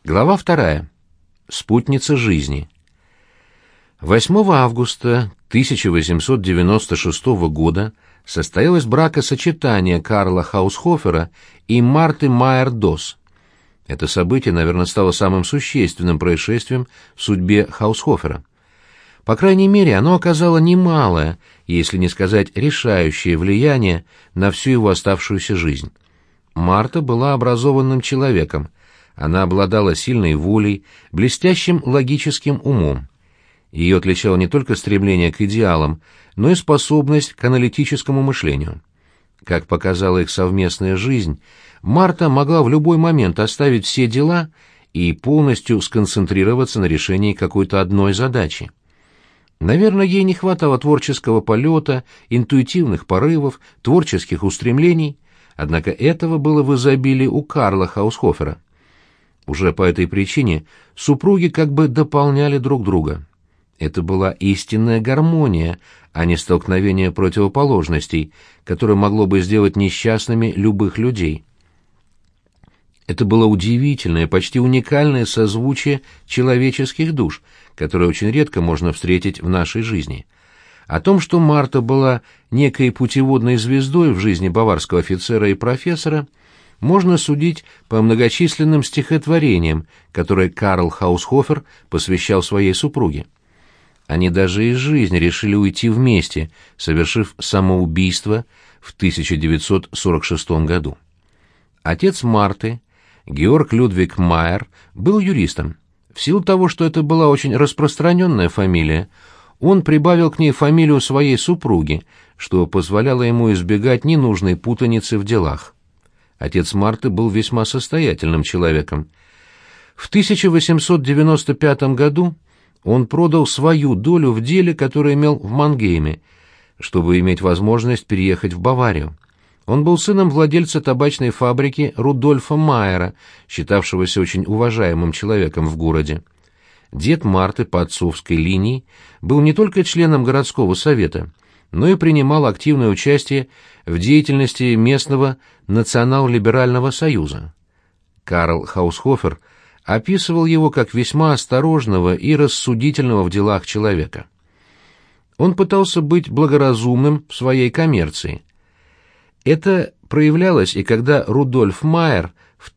Глава 2. Спутница жизни. 8 августа 1896 года состоялось бракосочетание Карла Хаусхофера и Марты Майер-Дос. Это событие, наверное, стало самым существенным происшествием в судьбе Хаусхофера. По крайней мере, оно оказало немалое, если не сказать решающее влияние на всю его оставшуюся жизнь. Марта была образованным человеком. Она обладала сильной волей, блестящим логическим умом. Ее отличало не только стремление к идеалам, но и способность к аналитическому мышлению. Как показала их совместная жизнь, Марта могла в любой момент оставить все дела и полностью сконцентрироваться на решении какой-то одной задачи. Наверное, ей не хватало творческого полета, интуитивных порывов, творческих устремлений, однако этого было в изобилии у Карла Хаусхофера. Уже по этой причине супруги как бы дополняли друг друга. Это была истинная гармония, а не столкновение противоположностей, которое могло бы сделать несчастными любых людей. Это было удивительное, почти уникальное созвучие человеческих душ, которое очень редко можно встретить в нашей жизни. О том, что Марта была некой путеводной звездой в жизни баварского офицера и профессора, можно судить по многочисленным стихотворениям, которые Карл Хаусхофер посвящал своей супруге. Они даже из жизни решили уйти вместе, совершив самоубийство в 1946 году. Отец Марты, Георг Людвиг Майер, был юристом. В силу того, что это была очень распространенная фамилия, он прибавил к ней фамилию своей супруги, что позволяло ему избегать ненужной путаницы в делах. Отец Марты был весьма состоятельным человеком. В 1895 году он продал свою долю в деле, которое имел в Мангейме, чтобы иметь возможность переехать в Баварию. Он был сыном владельца табачной фабрики Рудольфа Майера, считавшегося очень уважаемым человеком в городе. Дед Марты по отцовской линии был не только членом городского совета, но и принимал активное участие в деятельности местного национал-либерального союза. Карл Хаусхофер описывал его как весьма осторожного и рассудительного в делах человека. Он пытался быть благоразумным в своей коммерции. Это проявлялось и когда Рудольф Майер в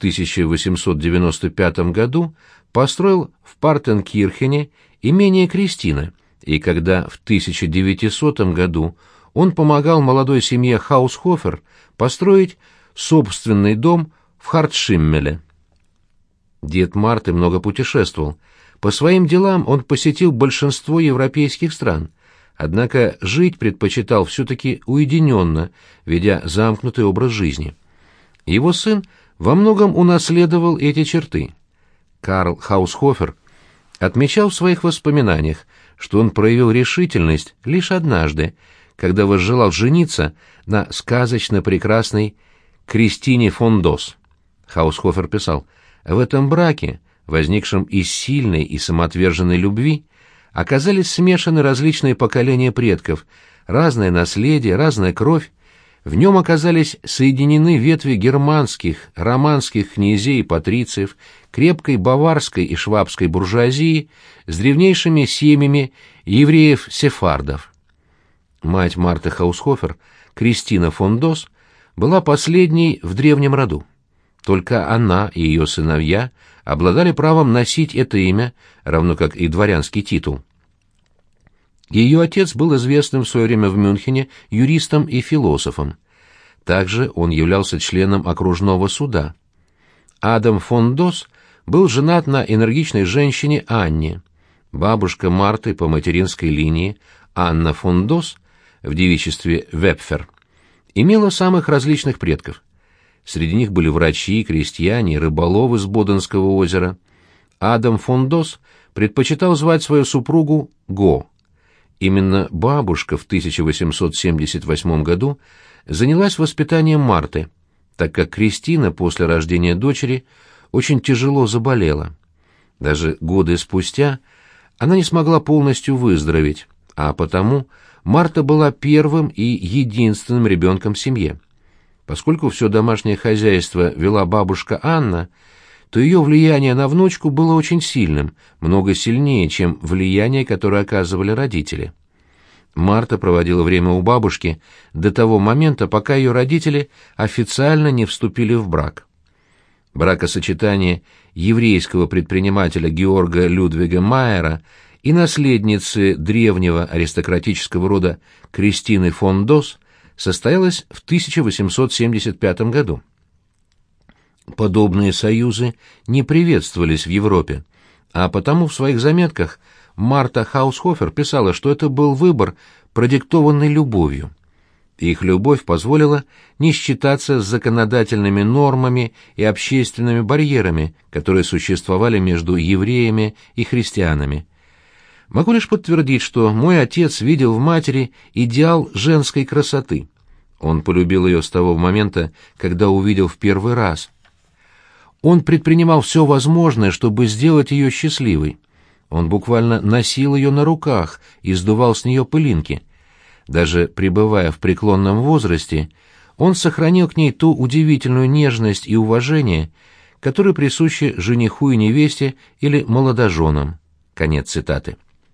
1895 году построил в Партенкирхене имение Кристина, и когда в 1900 году он помогал молодой семье Хаусхофер построить собственный дом в Хартшиммеле. Дед Марты много путешествовал. По своим делам он посетил большинство европейских стран, однако жить предпочитал все-таки уединенно, ведя замкнутый образ жизни. Его сын во многом унаследовал эти черты. Карл Хаусхофер отмечал в своих воспоминаниях, что он проявил решительность лишь однажды, когда возжелал жениться на сказочно прекрасной Кристине фон Дос. Хаусхофер писал: «В этом браке, возникшем из сильной и самоотверженной любви, оказались смешаны различные поколения предков, разное наследие, разная кровь. В нем оказались соединены ветви германских, романских князей и патрициев, крепкой баварской и швабской буржуазии с древнейшими семьями евреев-сефардов». Мать Марты Хаусхофер, Кристина фон Дос, была последней в древнем роду. Только она и ее сыновья обладали правом носить это имя, равно как и дворянский титул. Ее отец был известным в свое время в Мюнхене юристом и философом. Также он являлся членом окружного суда. Адам фон Дос был женат на энергичной женщине Анне. Бабушка Марты по материнской линии, Анна фон Дос, в девичестве Вепфер, имела самых различных предков. Среди них были врачи, крестьяне, рыболовы с Боденского озера. Адам фон Дос предпочитал звать свою супругу Го. Именно бабушка в 1878 году занялась воспитанием Марты, так как Кристина после рождения дочери очень тяжело заболела. Даже годы спустя она не смогла полностью выздороветь, а потому Марта была первым и единственным ребенком в семье. Поскольку все домашнее хозяйство вела бабушка Анна, то ее влияние на внучку было очень сильным, много сильнее, чем влияние, которое оказывали родители. Марта проводила время у бабушки до того момента, пока ее родители официально не вступили в брак. Бракосочетание еврейского предпринимателя Георга Людвига Майера и наследницы древнего аристократического рода Кристины фон Дос состоялось в 1875 году. Подобные союзы не приветствовались в Европе, а потому в своих заметках Марта Хаусхофер писала, что это был выбор, продиктованный любовью. Их любовь позволила не считаться с законодательными нормами и общественными барьерами, которые существовали между евреями и христианами. Могу лишь подтвердить, что мой отец видел в матери идеал женской красоты. Он полюбил ее с того момента, когда увидел в первый раз. Он предпринимал все возможное, чтобы сделать ее счастливой. Он буквально носил ее на руках и сдувал с нее пылинки. Даже пребывая в преклонном возрасте, он сохранил к ней ту удивительную нежность и уважение, которые присущи жениху и невесте или молодоженам. Конец цитаты.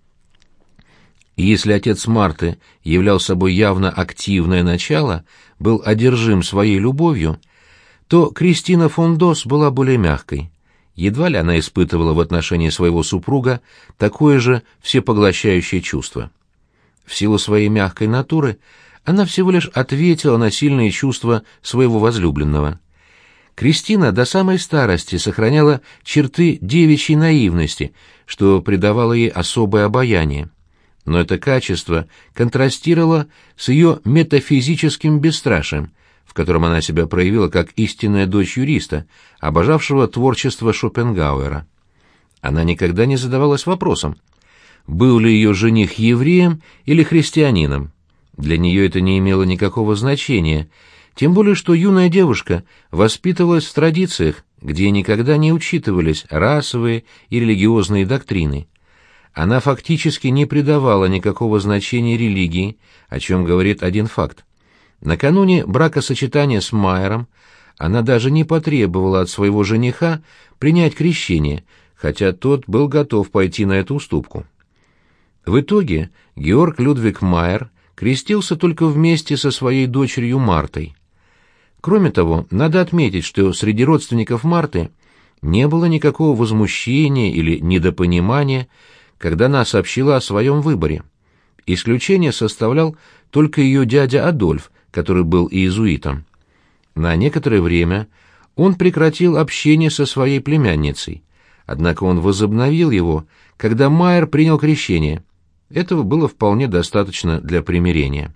Если отец Марты являл собой явно активное начало, был одержим своей любовью, то Кристина фон Дос была более мягкой. Едва ли она испытывала в отношении своего супруга такое же всепоглощающее чувство. В силу своей мягкой натуры она всего лишь ответила на сильные чувства своего возлюбленного. Кристина до самой старости сохраняла черты девичьей наивности, что придавало ей особое обаяние. Но это качество контрастировало с ее метафизическим бесстрашием, в котором она себя проявила как истинная дочь юриста, обожавшего творчество Шопенгауэра. Она никогда не задавалась вопросом, был ли ее жених евреем или христианином. Для нее это не имело никакого значения, тем более что юная девушка воспитывалась в традициях, где никогда не учитывались расовые и религиозные доктрины. Она фактически не придавала никакого значения религии, о чем говорит один факт. Накануне бракосочетания с Майером она даже не потребовала от своего жениха принять крещение, хотя тот был готов пойти на эту уступку. В итоге Георг Людвиг Майер крестился только вместе со своей дочерью Мартой. Кроме того, надо отметить, что среди родственников Марты не было никакого возмущения или недопонимания, когда она сообщила о своем выборе. Исключение составлял только ее дядя Адольф, который был иезуитом. На некоторое время он прекратил общение со своей племянницей, однако он возобновил его, когда Майер принял крещение. Этого было вполне достаточно для примирения.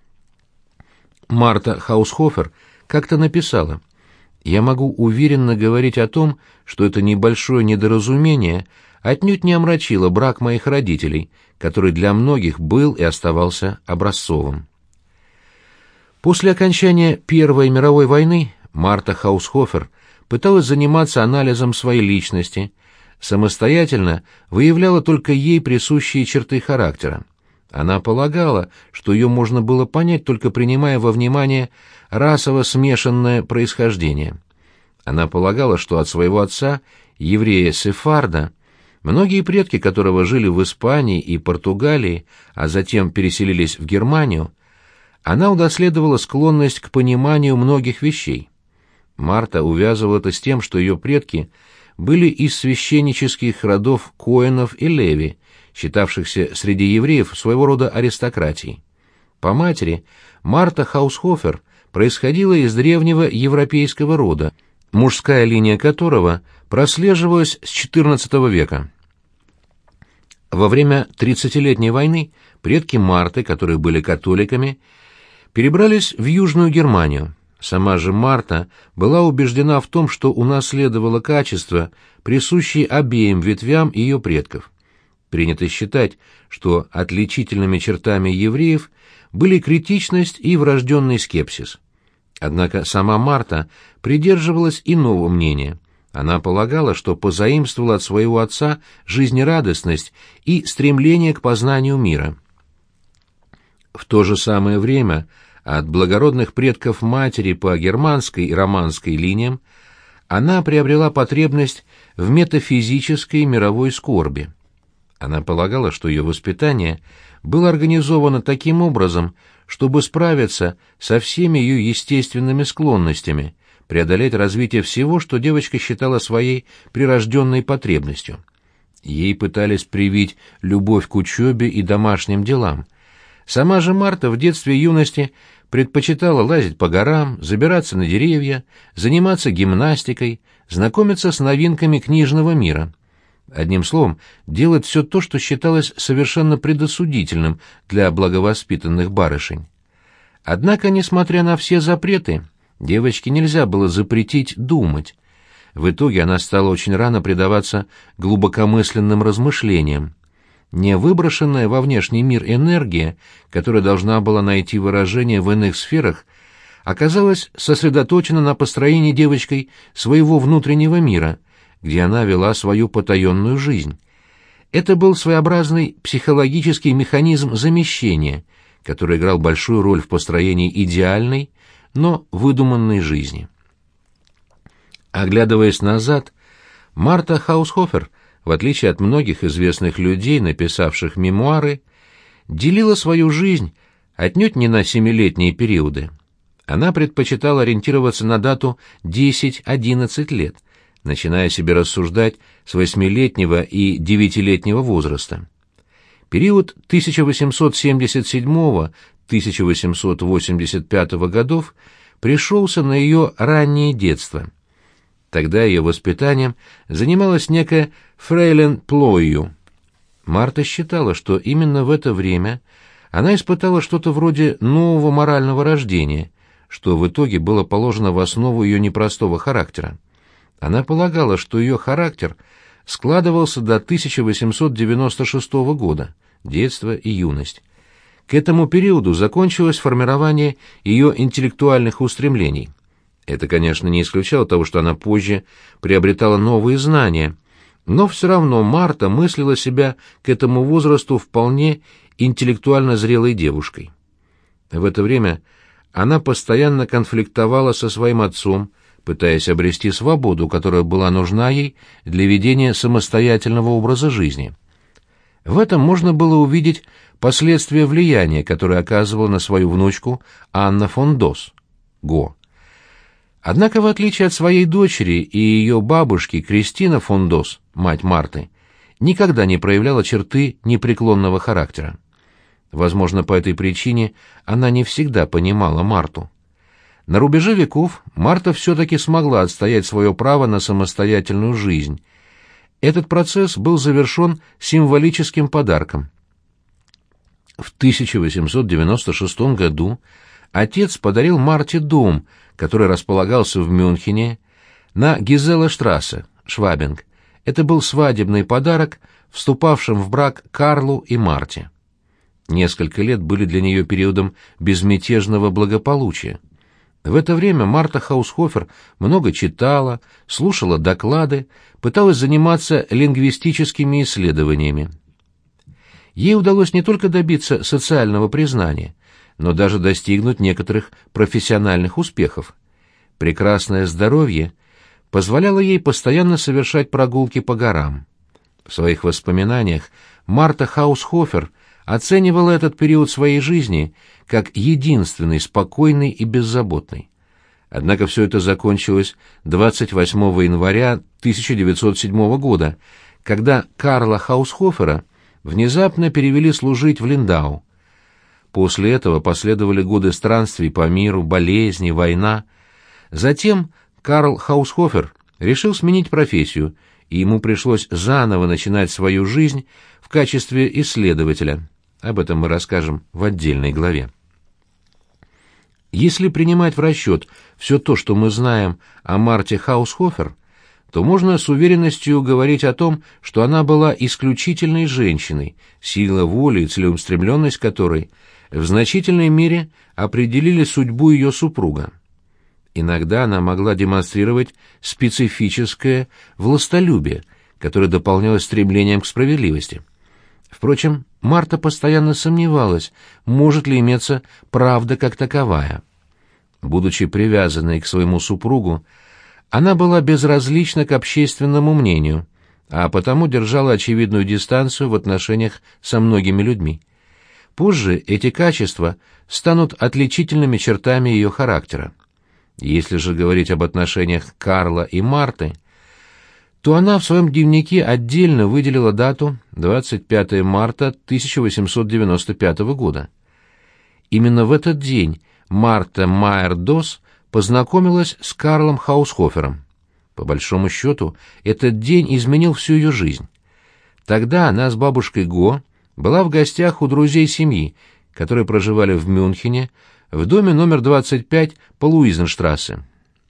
Марта Хаусхофер как-то написала: «Я могу уверенно говорить о том, что это небольшое недоразумение отнюдь не омрачило брак моих родителей, который для многих был и оставался образцовым». После окончания Первой мировой войны Марта Хаусхофер пыталась заниматься анализом своей личности, самостоятельно выявляла только ей присущие черты характера. Она полагала, что ее можно было понять, только принимая во внимание расово смешанное происхождение. Она полагала, что от своего отца, еврея-сефарда, многие предки которого жили в Испании и Португалии, а затем переселились в Германию, она унаследовала склонность к пониманию многих вещей. Марта увязывала это с тем, что ее предки были из священнических родов Коэнов и Леви, считавшихся среди евреев своего рода аристократией. По матери Марта Хаусхофер происходила из древнего европейского рода, мужская линия которого прослеживалась с XIV века. Во время Тридцатилетней войны предки Марты, которые были католиками, перебрались в Южную Германию. Сама же Марта была убеждена в том, что унаследовала качества, присущие обеим ветвям ее предков. Принято считать, что отличительными чертами евреев были критичность и врожденный скепсис. Однако сама Марта придерживалась иного мнения. Она полагала, что позаимствовала от своего отца жизнерадостность и стремление к познанию мира. В то же самое время от благородных предков матери по германской и романской линиям она приобрела потребность в метафизической мировой скорби. Она полагала, что ее воспитание было организовано таким образом, чтобы справиться со всеми ее естественными склонностями, преодолеть развитие всего, что девочка считала своей прирожденной потребностью. Ей пытались привить любовь к учебе и домашним делам. Сама же Марта в детстве и юности предпочитала лазить по горам, забираться на деревья, заниматься гимнастикой, знакомиться с новинками книжного мира. Одним словом, делать все то, что считалось совершенно предосудительным для благовоспитанных барышень. Однако, несмотря на все запреты, девочке нельзя было запретить думать. В итоге она стала очень рано предаваться глубокомысленным размышлениям. Невыброшенная во внешний мир энергия, которая должна была найти выражение в иных сферах, оказалась сосредоточена на построении девочкой своего внутреннего мира, где она вела свою потаенную жизнь. Это был своеобразный психологический механизм замещения, который играл большую роль в построении идеальной, но выдуманной жизни. Оглядываясь назад, Марта Хаусхофер, в отличие от многих известных людей, написавших мемуары, делила свою жизнь отнюдь не на 7-летние периоды. Она предпочитала ориентироваться на дату 10-11 лет, начиная себе рассуждать с 8-летнего и 9-летнего возраста. Период 1877-1885 годов пришелся на ее раннее детство. Тогда ее воспитанием занималась некая фрейлин Плойю. Марта считала, что именно в это время она испытала что-то вроде нового морального рождения, что в итоге было положено в основу ее непростого характера. Она полагала, что ее характер складывался до 1896 года, детство и юность. К этому периоду закончилось формирование ее интеллектуальных устремлений. Это, конечно, не исключало того, что она позже приобретала новые знания, но все равно Марта мыслила себя к этому возрасту вполне интеллектуально зрелой девушкой. В это время она постоянно конфликтовала со своим отцом, пытаясь обрести свободу, которая была нужна ей для ведения самостоятельного образа жизни. В этом можно было увидеть последствия влияния, которое оказывала на свою внучку Анна фон Дос, Го. Однако, в отличие от своей дочери и ее бабушки, Кристина фон Дос, мать Марты, никогда не проявляла черты непреклонного характера. Возможно, по этой причине она не всегда понимала Марту. На рубеже веков Марта все-таки смогла отстоять свое право на самостоятельную жизнь. Этот процесс был завершен символическим подарком. В 1896 году отец подарил Марте дом, который располагался в Мюнхене, на Гизелештрассе, Швабинг. Это был свадебный подарок вступавшим в брак Карлу и Марте. Несколько лет были для нее периодом безмятежного благополучия. В это время Марта Хаусхофер много читала, слушала доклады, пыталась заниматься лингвистическими исследованиями. Ей удалось не только добиться социального признания, но даже достигнуть некоторых профессиональных успехов. Прекрасное здоровье позволяло ей постоянно совершать прогулки по горам. В своих воспоминаниях Марта Хаусхофер оценивала этот период своей жизни как единственный, спокойный и беззаботный. Однако все это закончилось 28 января 1907 года, когда Карла Хаусхофера внезапно перевели служить в Линдау. После этого последовали годы странствий по миру, болезни, война. Затем Карл Хаусхофер решил сменить профессию, и ему пришлось заново начинать свою жизнь в качестве исследователя. Об этом мы расскажем в отдельной главе. Если принимать в расчет все то, что мы знаем о Марте Хаусхофер, то можно с уверенностью говорить о том, что она была исключительной женщиной, сила воли и целеустремленность которой в значительной мере определили судьбу ее супруга. Иногда она могла демонстрировать специфическое властолюбие, которое дополнялось стремлением к справедливости. Впрочем, Марта постоянно сомневалась, может ли иметься правда как таковая. Будучи привязанной к своему супругу, Она была безразлична к общественному мнению, а потому держала очевидную дистанцию в отношениях со многими людьми. Позже эти качества станут отличительными чертами ее характера. Если же говорить об отношениях Карла и Марты, то она в своем дневнике отдельно выделила дату 25 марта 1895 года. Именно в этот день Марта Майер-Дос познакомилась с Карлом Хаусхофером. По большому счету, этот день изменил всю ее жизнь. Тогда она с бабушкой Го была в гостях у друзей семьи, которые проживали в Мюнхене, в доме номер 25 по Луизенштрассе.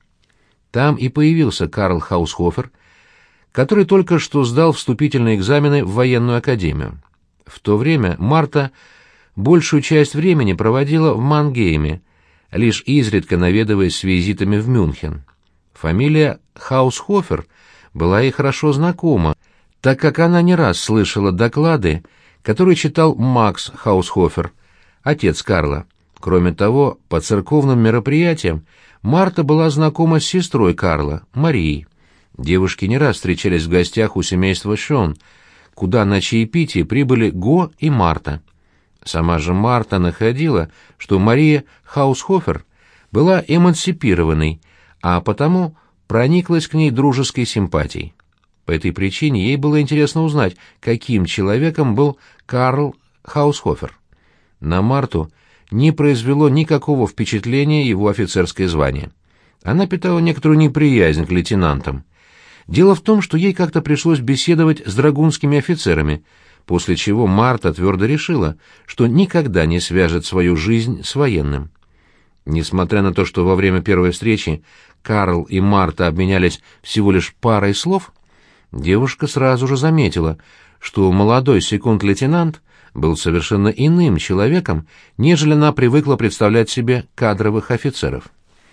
Там и появился Карл Хаусхофер, который только что сдал вступительные экзамены в военную академию. В то время Марта большую часть времени проводила в Мангейме, лишь изредка наведываясь с визитами в Мюнхен. Фамилия Хаусхофер была ей хорошо знакома, так как она не раз слышала доклады, которые читал Макс Хаусхофер, отец Карла. Кроме того, по церковным мероприятиям Марта была знакома с сестрой Карла, Марией. Девушки не раз встречались в гостях у семейства Шон, куда на чаепитие прибыли Го и Марта. Сама же Марта находила, что Мария Хаусхофер была эмансипированной, а потому прониклась к ней дружеской симпатией. По этой причине ей было интересно узнать, каким человеком был Карл Хаусхофер. На Марту не произвело никакого впечатления его офицерское звание. Она питала некоторую неприязнь к лейтенантам. Дело в том, что ей как-то пришлось беседовать с драгунскими офицерами, после чего Марта твердо решила, что никогда не свяжет свою жизнь с военным. Несмотря на то, что во время первой встречи Карл и Марта обменялись всего лишь парой слов, девушка сразу же заметила, что молодой секунд-лейтенант был совершенно иным человеком, нежели она привыкла представлять себе кадровых офицеров.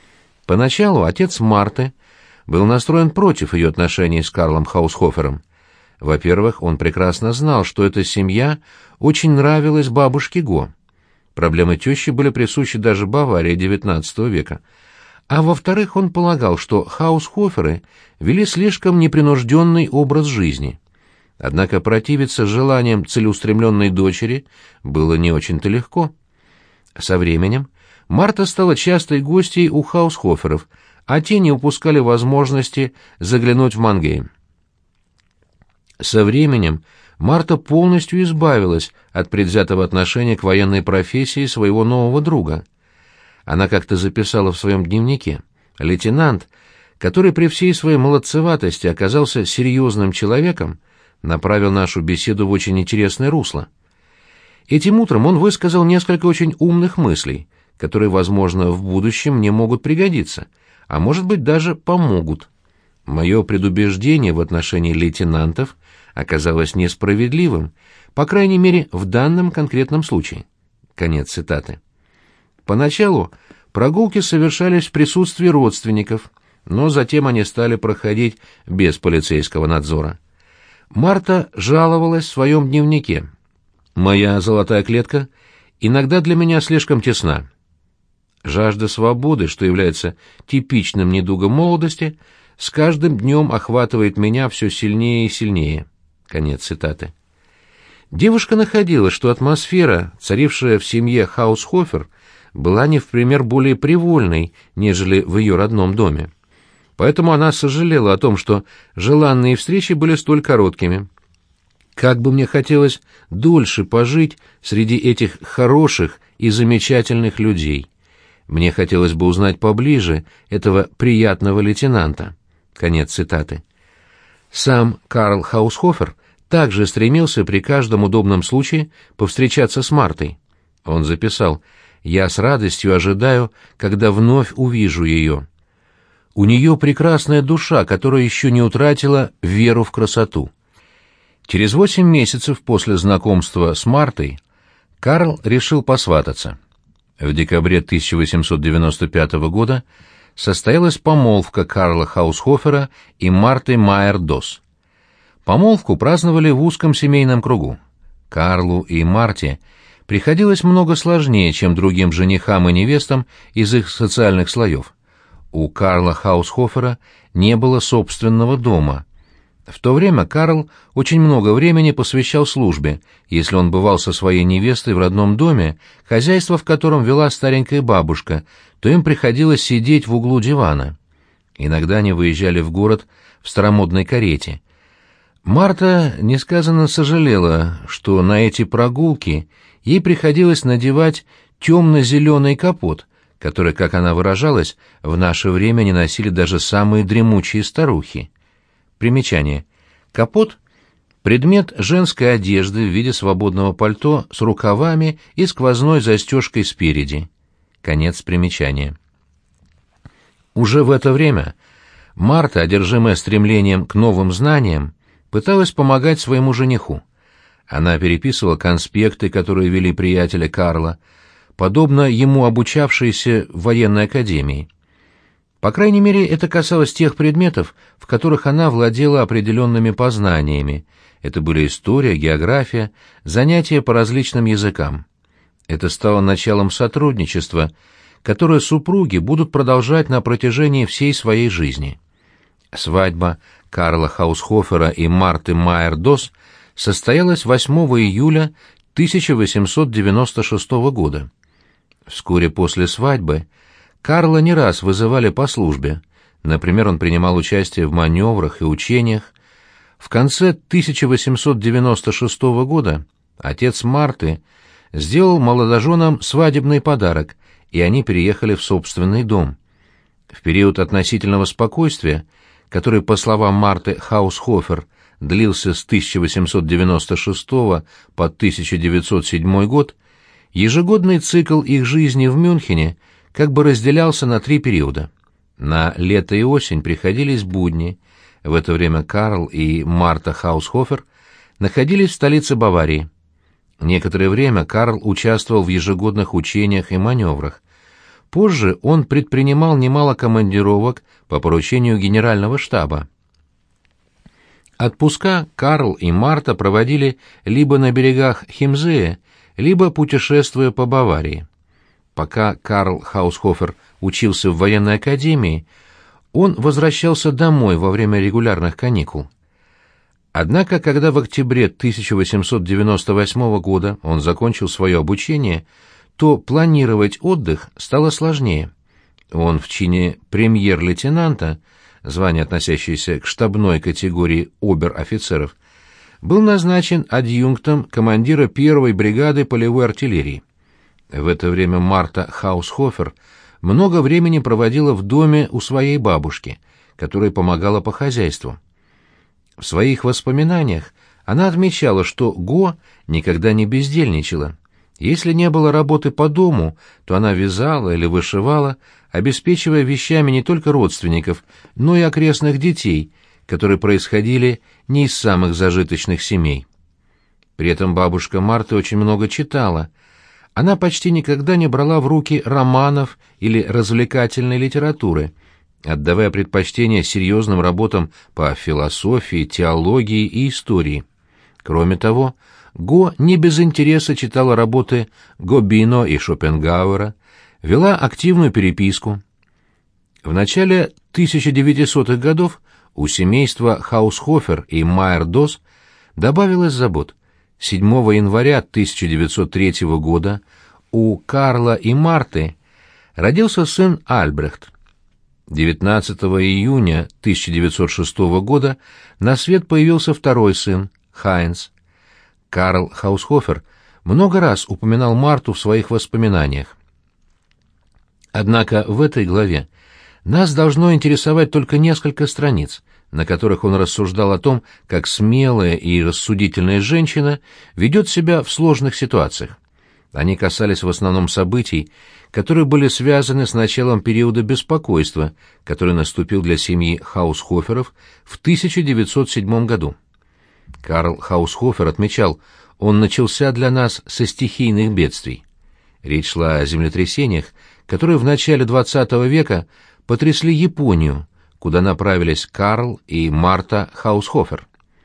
Поначалу отец Марты был настроен против ее отношений с Карлом Хаусхофером. Во-первых, он прекрасно знал, что эта семья очень нравилась бабушке Го. Проблемы тещи были присущи даже Баварии XIX века. А во-вторых, он полагал, что Хаусхоферы вели слишком непринужденный образ жизни. Однако противиться желаниям целеустремленной дочери было не очень-то легко. Со временем Марта стала частой гостьей у Хаусхоферов, а те не упускали возможности заглянуть в Мангейм. Со временем Марта полностью избавилась от предвзятого отношения к военной профессии своего нового друга. Она как-то записала в своем дневнике: «Лейтенант, который при всей своей молодцеватости оказался серьезным человеком, направил нашу беседу в очень интересное русло. Этим утром он высказал несколько очень умных мыслей, которые, возможно, в будущем мне могут пригодиться, а может быть даже помогут. Мое предубеждение в отношении лейтенантов оказалось несправедливым, по крайней мере, в данном конкретном случае». Конец цитаты. Поначалу прогулки совершались в присутствии родственников, но затем они стали проходить без полицейского надзора. Марта жаловалась в своем дневнике: «Моя золотая клетка иногда для меня слишком тесна. Жажда свободы, что является типичным недугом молодости, с каждым днем охватывает меня все сильнее и сильнее». Конец цитаты. Девушка находила, что атмосфера, царившая в семье Хаусхофер, была не в пример более привольной, нежели в ее родном доме. Поэтому она сожалела о том, что желанные встречи были столь короткими. «Как бы мне хотелось дольше пожить среди этих хороших и замечательных людей. Мне хотелось бы узнать поближе этого приятного лейтенанта». Конец цитаты. Сам Карл Хаусхофер также стремился при каждом удобном случае повстречаться с Мартой. Он записал: «Я с радостью ожидаю, когда вновь увижу ее. У нее прекрасная душа, которая еще не утратила веру в красоту». Через 8 месяцев после знакомства с Мартой Карл решил посвататься. В декабре 1895 года состоялась помолвка Карла Хаусхофера и Марты Майер-Дос. Помолвку праздновали в узком семейном кругу. Карлу и Марте приходилось много сложнее, чем другим женихам и невестам из их социальных слоев. У Карла Хаусхофера не было собственного дома. В то время Карл очень много времени посвящал службе. Если он бывал со своей невестой в родном доме, хозяйство в котором вела старенькая бабушка, то им приходилось сидеть в углу дивана. Иногда они выезжали в город в старомодной карете. Марта несказанно сожалела, что на эти прогулки ей приходилось надевать темно-зеленый капот, который, как она выражалась, в наше время не носили даже самые дремучие старухи. Примечание. Капот — предмет женской одежды в виде свободного пальто с рукавами и сквозной застежкой спереди. Конец примечания. Уже в это время Марта, одержимая стремлением к новым знаниям, пыталась помогать своему жениху. Она переписывала конспекты, которые вели приятели Карла, подобно ему обучавшиеся в военной академии. По крайней мере, это касалось тех предметов, в которых она владела определенными познаниями. Это были история, география, занятия по различным языкам. Это стало началом сотрудничества, которое супруги будут продолжать на протяжении всей своей жизни. Свадьба Карла Хаусхофера и Марты Майер-Дос состоялась 8 июля 1896 года. Вскоре после свадьбы Карла не раз вызывали по службе. Например, он принимал участие в маневрах и учениях. В конце 1896 года отец Марты сделал молодоженам свадебный подарок, и они переехали в собственный дом. В период относительного спокойствия, который, по словам Марты Хаусхофер, длился с 1896 по 1907 год, ежегодный цикл их жизни в Мюнхене как бы разделялся на 3 периода. На лето и осень приходились будни. В это время Карл и Марта Хаусхофер находились в столице Баварии. Некоторое время Карл участвовал в ежегодных учениях и маневрах. Позже он предпринимал немало командировок по поручению генерального штаба. Отпуска Карл и Марта проводили либо на берегах Хемзея, либо путешествуя по Баварии. Пока Карл Хаусхофер учился в военной академии, он возвращался домой во время регулярных каникул. Однако, когда в октябре 1898 года он закончил свое обучение, то планировать отдых стало сложнее. Он в чине премьер-лейтенанта, звание, относящееся к штабной категории обер-офицеров, был назначен адъюнктом командира 1-й бригады полевой артиллерии. В это время Марта Хаусхофер много времени проводила в доме у своей бабушки, которая помогала по хозяйству. В своих воспоминаниях она отмечала, что Го никогда не бездельничала. Если не было работы по дому, то она вязала или вышивала, обеспечивая вещами не только родственников, но и окрестных детей, которые происходили не из самых зажиточных семей. При этом бабушка Марты очень много читала. Она почти никогда не брала в руки романов или развлекательной литературы, отдавая предпочтение серьезным работам по философии, теологии и истории. Кроме того, Го не без интереса читала работы Гобино и Шопенгауэра, вела активную переписку. В начале 1900-х годов у семейства Хаусхофер и Майер-Дос добавилось забот. 7 января 1903 года у Карла и Марты родился сын Альбрехт. 19 июня 1906 года на свет появился второй сын, Хайнц. Карл Хаусхофер много раз упоминал Марту в своих воспоминаниях. Однако в этой главе нас должно интересовать только несколько страниц, на которых он рассуждал о том, как смелая и рассудительная женщина ведет себя в сложных ситуациях. Они касались в основном событий, которые были связаны с началом периода беспокойства, который наступил для семьи Хаусхоферов в 1907 году. Карл Хаусхофер отмечал, он начался для нас со стихийных бедствий. Речь шла о землетрясениях, которые в начале XX века потрясли Японию, куда направились Карл и Марта Хаусхофер.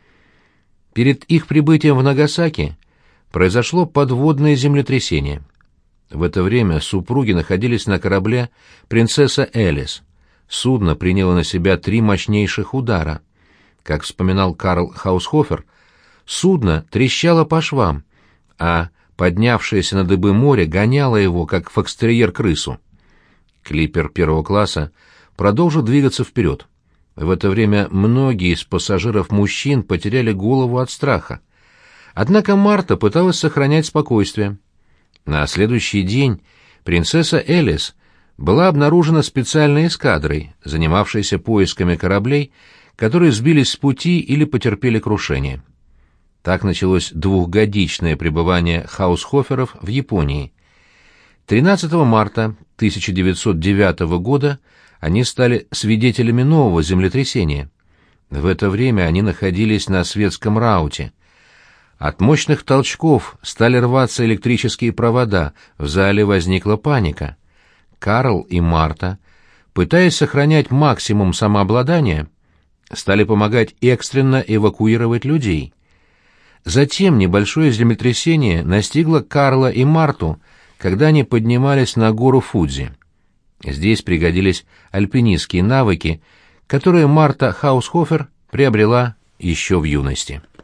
Перед их прибытием в Нагасаки произошло подводное землетрясение. В это время супруги находились на корабле «Принцесса Элис». судно приняло на себя 3 мощнейших удара. Как вспоминал Карл Хаусхофер, судно трещало по швам, а поднявшееся на дыбы море гоняло его, как фокстерьер крысу. Клиппер первого класса продолжил двигаться вперед. В это время многие из пассажиров-мужчин потеряли голову от страха. Однако Марта пыталась сохранять спокойствие. На следующий день принцесса Элис была обнаружена специальной эскадрой, занимавшейся поисками кораблей, которые сбились с пути или потерпели крушение. Так началось 2-годичное пребывание Хаусхоферов в Японии. 13 марта 1909 года они стали свидетелями нового землетрясения. В это время они находились на Светском рауте. От мощных толчков стали рваться электрические провода, в зале возникла паника. Карл и Марта, пытаясь сохранять максимум самообладания, стали помогать экстренно эвакуировать людей. Затем небольшое землетрясение настигло Карла и Марту, когда они поднимались на гору Фудзи. Здесь пригодились альпинистские навыки, которые Марта Хаусхофер приобрела еще в юности.